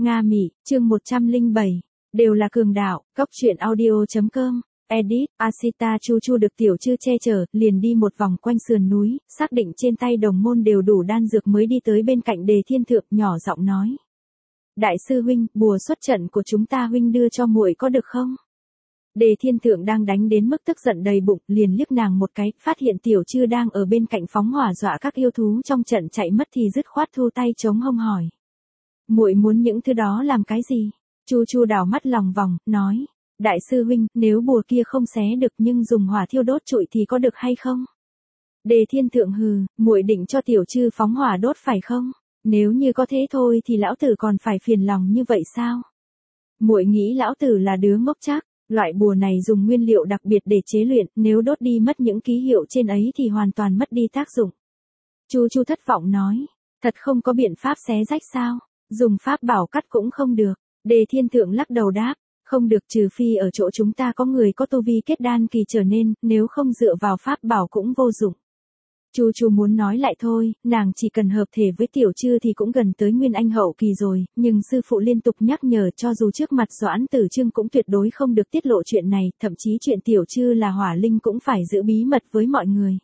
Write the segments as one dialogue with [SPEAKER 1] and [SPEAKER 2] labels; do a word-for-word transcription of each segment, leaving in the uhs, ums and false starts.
[SPEAKER 1] Nga Mị, chương một trăm lẻ bảy, đều là cường đạo, góc truyện audio.com, edit, Asita Chu Chu được tiểu chư che chở, liền đi một vòng quanh sườn núi, xác định trên tay đồng môn đều đủ đan dược mới đi tới bên cạnh Đề Thiên Thượng, nhỏ giọng nói. Đại sư huynh, bùa xuất trận của chúng ta huynh đưa cho muội có được không? Đề Thiên Thượng đang đánh đến mức tức giận đầy bụng, liền liếc nàng một cái, phát hiện tiểu chư đang ở bên cạnh phóng hỏa dọa các yêu thú trong trận chạy mất thì dứt khoát thu tay chống hông hỏi. Muội muốn những thứ đó làm cái gì? Chu Chu đảo mắt lòng vòng, nói. Đại sư huynh, nếu bùa kia không xé được nhưng dùng hỏa thiêu đốt trụi thì có được hay không? Đề Thiên Thượng hừ, muội định cho tiểu chư phóng hỏa đốt phải không? Nếu như có thế thôi thì lão tử còn phải phiền lòng như vậy sao? Muội nghĩ lão tử là đứa ngốc chắc, loại bùa này dùng nguyên liệu đặc biệt để chế luyện, nếu đốt đi mất những ký hiệu trên ấy thì hoàn toàn mất đi tác dụng. Chu Chu thất vọng nói, thật không có biện pháp xé rách sao? Dùng pháp bảo cắt cũng không được. Đề Thiên Thượng lắc đầu đáp, không được, trừ phi ở chỗ chúng ta có người có tu vi kết đan kỳ trở nên, nếu không dựa vào pháp bảo cũng vô dụng. Chu Chu muốn nói lại thôi, nàng chỉ cần hợp thể với tiểu chư thì cũng gần tới nguyên anh hậu kỳ rồi, nhưng sư phụ liên tục nhắc nhở cho dù trước mặt Doãn Tử Trương cũng tuyệt đối không được tiết lộ chuyện này, thậm chí chuyện tiểu chư là hỏa linh cũng phải giữ bí mật với mọi người.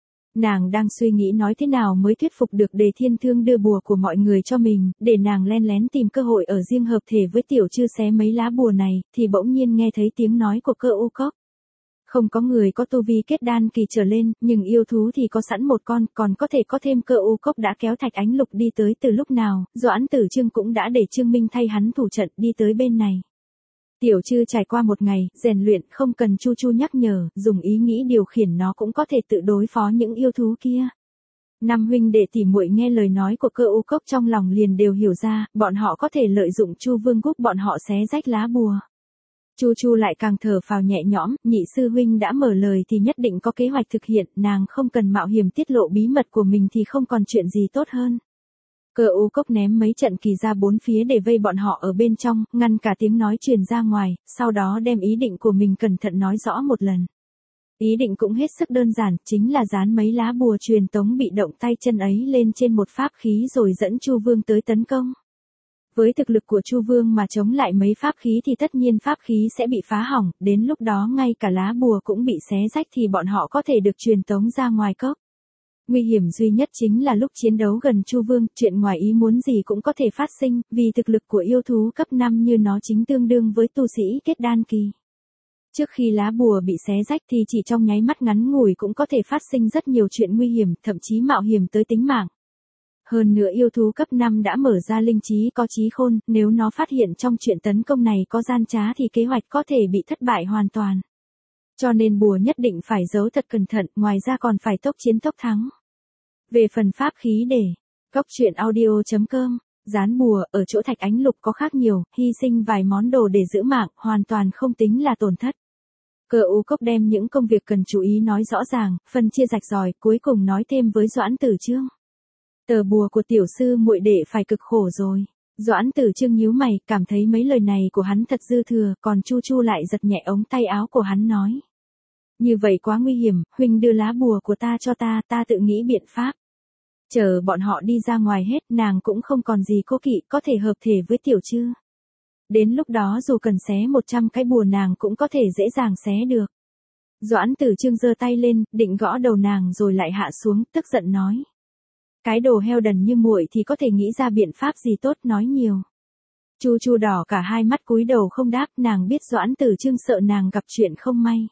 [SPEAKER 1] Nàng đang suy nghĩ nói thế nào mới thuyết phục được Đề Thiên Thương đưa bùa của mọi người cho mình, để nàng len lén tìm cơ hội ở riêng hợp thể với tiểu chư xé mấy lá bùa này, thì bỗng nhiên nghe thấy tiếng nói của Cơ U Cốc. Không có người có tu vi kết đan kỳ trở lên, nhưng yêu thú thì có sẵn một con, còn có thể có thêm. Cơ U Cốc đã kéo Thạch Ánh Lục đi tới từ lúc nào, Doãn Tử Trương cũng đã để Trương Minh thay hắn thủ trận đi tới bên này. Tiểu chư trải qua một ngày, rèn luyện không cần Chu Chu nhắc nhở, dùng ý nghĩ điều khiển nó cũng có thể tự đối phó những yêu thú kia. Năm huynh đệ tỉ muội nghe lời nói của Cơ U Cốc trong lòng liền đều hiểu ra, bọn họ có thể lợi dụng Chu Vương giúp bọn họ xé rách lá bùa. Chu Chu lại càng thở phào nhẹ nhõm, nhị sư huynh đã mở lời thì nhất định có kế hoạch thực hiện, nàng không cần mạo hiểm tiết lộ bí mật của mình thì không còn chuyện gì tốt hơn. Cơ U Cốc ném mấy trận kỳ ra bốn phía để vây bọn họ ở bên trong, ngăn cả tiếng nói truyền ra ngoài, sau đó đem ý định của mình cẩn thận nói rõ một lần. Ý định cũng hết sức đơn giản, chính là dán mấy lá bùa truyền tống bị động tay chân ấy lên trên một pháp khí rồi dẫn Chu Vương tới tấn công. Với thực lực của Chu Vương mà chống lại mấy pháp khí thì tất nhiên pháp khí sẽ bị phá hỏng, đến lúc đó ngay cả lá bùa cũng bị xé rách thì bọn họ có thể được truyền tống ra ngoài cốc. Nguy hiểm duy nhất chính là lúc chiến đấu gần Chu Vương, chuyện ngoài ý muốn gì cũng có thể phát sinh, vì thực lực của yêu thú cấp năm như nó chính tương đương với tu sĩ kết đan kỳ. Trước khi lá bùa bị xé rách thì chỉ trong nháy mắt ngắn ngủi cũng có thể phát sinh rất nhiều chuyện nguy hiểm, thậm chí mạo hiểm tới tính mạng. Hơn nữa yêu thú cấp năm đã mở ra linh trí có trí khôn, nếu nó phát hiện trong chuyện tấn công này có gian trá thì kế hoạch có thể bị thất bại hoàn toàn. Cho nên bùa nhất định phải giấu thật cẩn thận, ngoài ra còn phải tốc chiến tốc thắng. Về phần pháp khí để, góc truyện audio.com, dán bùa, ở chỗ Thạch Ánh Lục có khác nhiều, hy sinh vài món đồ để giữ mạng, hoàn toàn không tính là tổn thất. Cơ U Cốc đem những công việc cần chú ý nói rõ ràng, phân chia rạch ròi, cuối cùng nói thêm với Doãn Tử Trương. Tờ bùa của tiểu sư muội đệ phải cực khổ rồi. Doãn Tử Trương nhíu mày, cảm thấy mấy lời này của hắn thật dư thừa, còn Chu Chu lại giật nhẹ ống tay áo của hắn nói. Như vậy quá nguy hiểm, huynh đưa lá bùa của ta cho ta, ta tự nghĩ biện pháp. Chờ bọn họ đi ra ngoài hết, nàng cũng không còn gì cố kỵ, có thể hợp thể với tiểu chư. Đến lúc đó dù cần xé một trăm cái bùa nàng cũng có thể dễ dàng xé được. Doãn Tử Trương giơ tay lên, định gõ đầu nàng rồi lại hạ xuống, tức giận nói. Cái đồ heo đần như muội thì có thể nghĩ ra biện pháp gì tốt, nói nhiều. Chu Chu đỏ cả hai mắt cúi đầu không đáp, nàng biết Doãn Tử Trương sợ nàng gặp chuyện không may.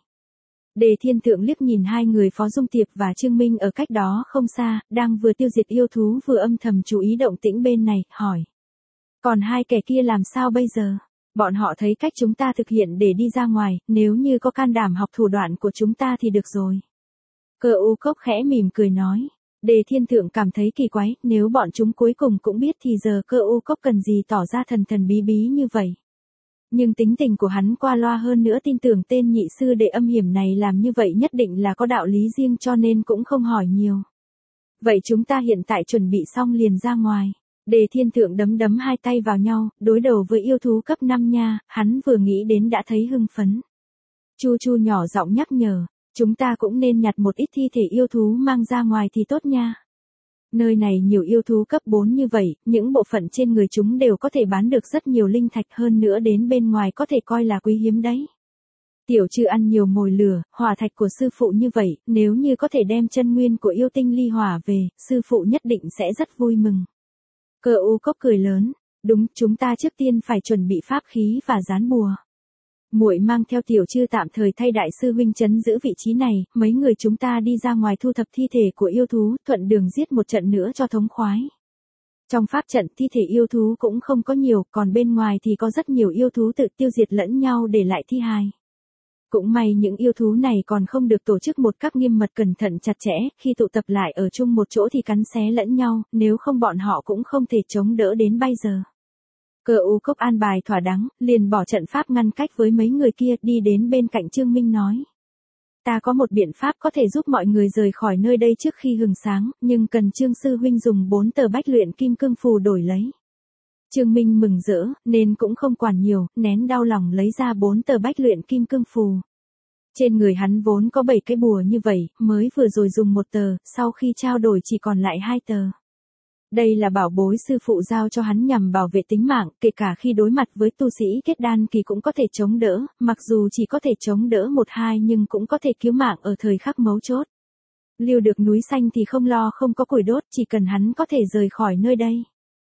[SPEAKER 1] Đề Thiên Thượng liếc nhìn hai người Phó Dung Tiệp và Trương Minh ở cách đó không xa, đang vừa tiêu diệt yêu thú vừa âm thầm chú ý động tĩnh bên này, hỏi. Còn hai kẻ kia làm sao bây giờ? Bọn họ thấy cách chúng ta thực hiện để đi ra ngoài, nếu như có can đảm học thủ đoạn của chúng ta thì được rồi. Cơ U Cốc khẽ mỉm cười nói. Đề Thiên Thượng cảm thấy kỳ quái, nếu bọn chúng cuối cùng cũng biết thì giờ Cơ U Cốc cần gì tỏ ra thần thần bí bí như vậy. Nhưng tính tình của hắn qua loa hơn nữa tin tưởng tên nhị sư đệ âm hiểm này làm như vậy nhất định là có đạo lý riêng cho nên cũng không hỏi nhiều. Vậy chúng ta hiện tại chuẩn bị xong liền ra ngoài. Đề Thiên Thượng đấm đấm hai tay vào nhau, đối đầu với yêu thú cấp năm nha, hắn vừa nghĩ đến đã thấy hưng phấn. Chu Chu nhỏ giọng nhắc nhở, chúng ta cũng nên nhặt một ít thi thể yêu thú mang ra ngoài thì tốt nha. Nơi này nhiều yêu thú cấp bốn như vậy, những bộ phận trên người chúng đều có thể bán được rất nhiều linh thạch, hơn nữa đến bên ngoài có thể coi là quý hiếm đấy. Tiểu Trư ăn nhiều mồi lửa, hỏa thạch của sư phụ như vậy, nếu như có thể đem chân nguyên của yêu tinh ly hỏa về, sư phụ nhất định sẽ rất vui mừng. Cơ u cốc cười lớn, đúng, chúng ta trước tiên phải chuẩn bị pháp khí và dán bùa. Muội mang theo Tiểu Trư tạm thời thay đại sư huynh trấn giữ vị trí này, mấy người chúng ta đi ra ngoài thu thập thi thể của yêu thú, thuận đường giết một trận nữa cho thống khoái. Trong pháp trận thi thể yêu thú cũng không có nhiều, còn bên ngoài thì có rất nhiều yêu thú tự tiêu diệt lẫn nhau để lại thi hài. Cũng may những yêu thú này còn không được tổ chức một cách nghiêm mật cẩn thận chặt chẽ, khi tụ tập lại ở chung một chỗ thì cắn xé lẫn nhau, nếu không bọn họ cũng không thể chống đỡ đến bây giờ. Cơ u cốc an bài thỏa đáng, liền bỏ trận pháp ngăn cách với mấy người kia, đi đến bên cạnh Trương Minh nói. Ta có một biện pháp có thể giúp mọi người rời khỏi nơi đây trước khi hừng sáng, nhưng cần Trương sư huynh dùng bốn tờ bách luyện kim cương phù đổi lấy. Trương Minh mừng rỡ, nên cũng không quản nhiều, nén đau lòng lấy ra bốn tờ bách luyện kim cương phù. Trên người hắn vốn có bảy cái bùa như vậy, mới vừa rồi dùng một tờ, sau khi trao đổi chỉ còn lại hai tờ. Đây là bảo bối sư phụ giao cho hắn nhằm bảo vệ tính mạng, kể cả khi đối mặt với tu sĩ kết đan kỳ cũng có thể chống đỡ, mặc dù chỉ có thể chống đỡ một hai nhưng cũng có thể cứu mạng ở thời khắc mấu chốt. Lưu được núi xanh thì không lo không có củi đốt, chỉ cần hắn có thể rời khỏi nơi đây.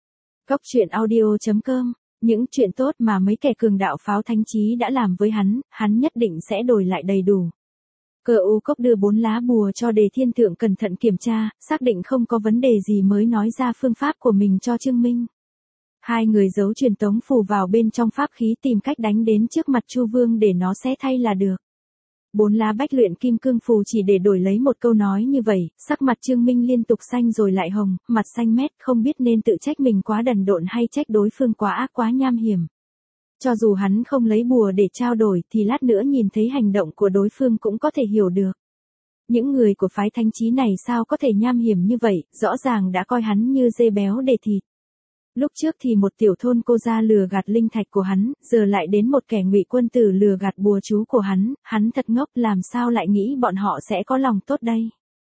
[SPEAKER 1] Cốc truyện audio chấm com, những chuyện tốt mà mấy kẻ cường đạo pháo thánh trí đã làm với hắn, hắn nhất định sẽ đổi lại đầy đủ. Cơ u cốc đưa bốn lá bùa cho Đề Thiên Thượng cẩn thận kiểm tra, xác định không có vấn đề gì mới nói ra phương pháp của mình cho Trương Minh. Hai người giấu truyền tống phù vào bên trong pháp khí tìm cách đánh đến trước mặt Chu Vương để nó xé thay là được. Bốn lá bách luyện kim cương phù chỉ để đổi lấy một câu nói như vậy, sắc mặt Trương Minh liên tục xanh rồi lại hồng, mặt xanh mét, không biết nên tự trách mình quá đần độn hay trách đối phương quá ác quá nham hiểm. Cho dù hắn không lấy bùa để trao đổi thì lát nữa nhìn thấy hành động của đối phương cũng có thể hiểu được. Những người của phái thánh trí này sao có thể nham hiểm như vậy, rõ ràng đã coi hắn như dê béo để thịt. Lúc trước thì một tiểu thôn cô ra lừa gạt linh thạch của hắn, giờ lại đến một kẻ ngụy quân tử lừa gạt bùa chú của hắn, hắn thật ngốc, làm sao lại nghĩ bọn họ sẽ có lòng tốt đây.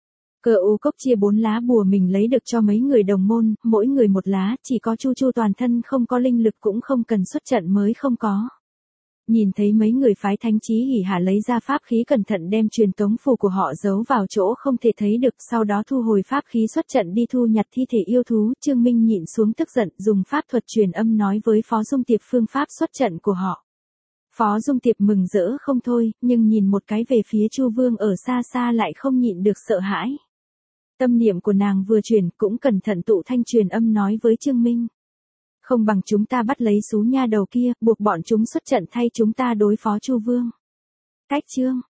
[SPEAKER 1] Cơ u cốc chia bốn lá bùa mình lấy được cho mấy người đồng môn, mỗi người một lá, chỉ có Chu Chu toàn thân không có linh lực cũng không cần xuất trận mới không có. Nhìn thấy mấy người phái thánh trí hỉ hả lấy ra pháp khí cẩn thận đem truyền tống phù của họ giấu vào chỗ không thể thấy được, sau đó thu hồi pháp khí xuất trận đi thu nhặt thi thể yêu thú, Trương Minh nhịn xuống tức giận, dùng pháp thuật truyền âm nói với Phó Dung Tiệp phương pháp xuất trận của họ. Phó Dung Tiệp mừng rỡ không thôi, nhưng nhìn một cái về phía Chu Vương ở xa xa lại không nhịn được sợ hãi. Tâm niệm của nàng vừa chuyển, cũng cẩn thận tụ thanh truyền âm nói với Trương Minh. Không bằng chúng ta bắt lấy xú nha đầu kia, buộc bọn chúng xuất trận thay chúng ta đối phó Chu Vương. Cách chương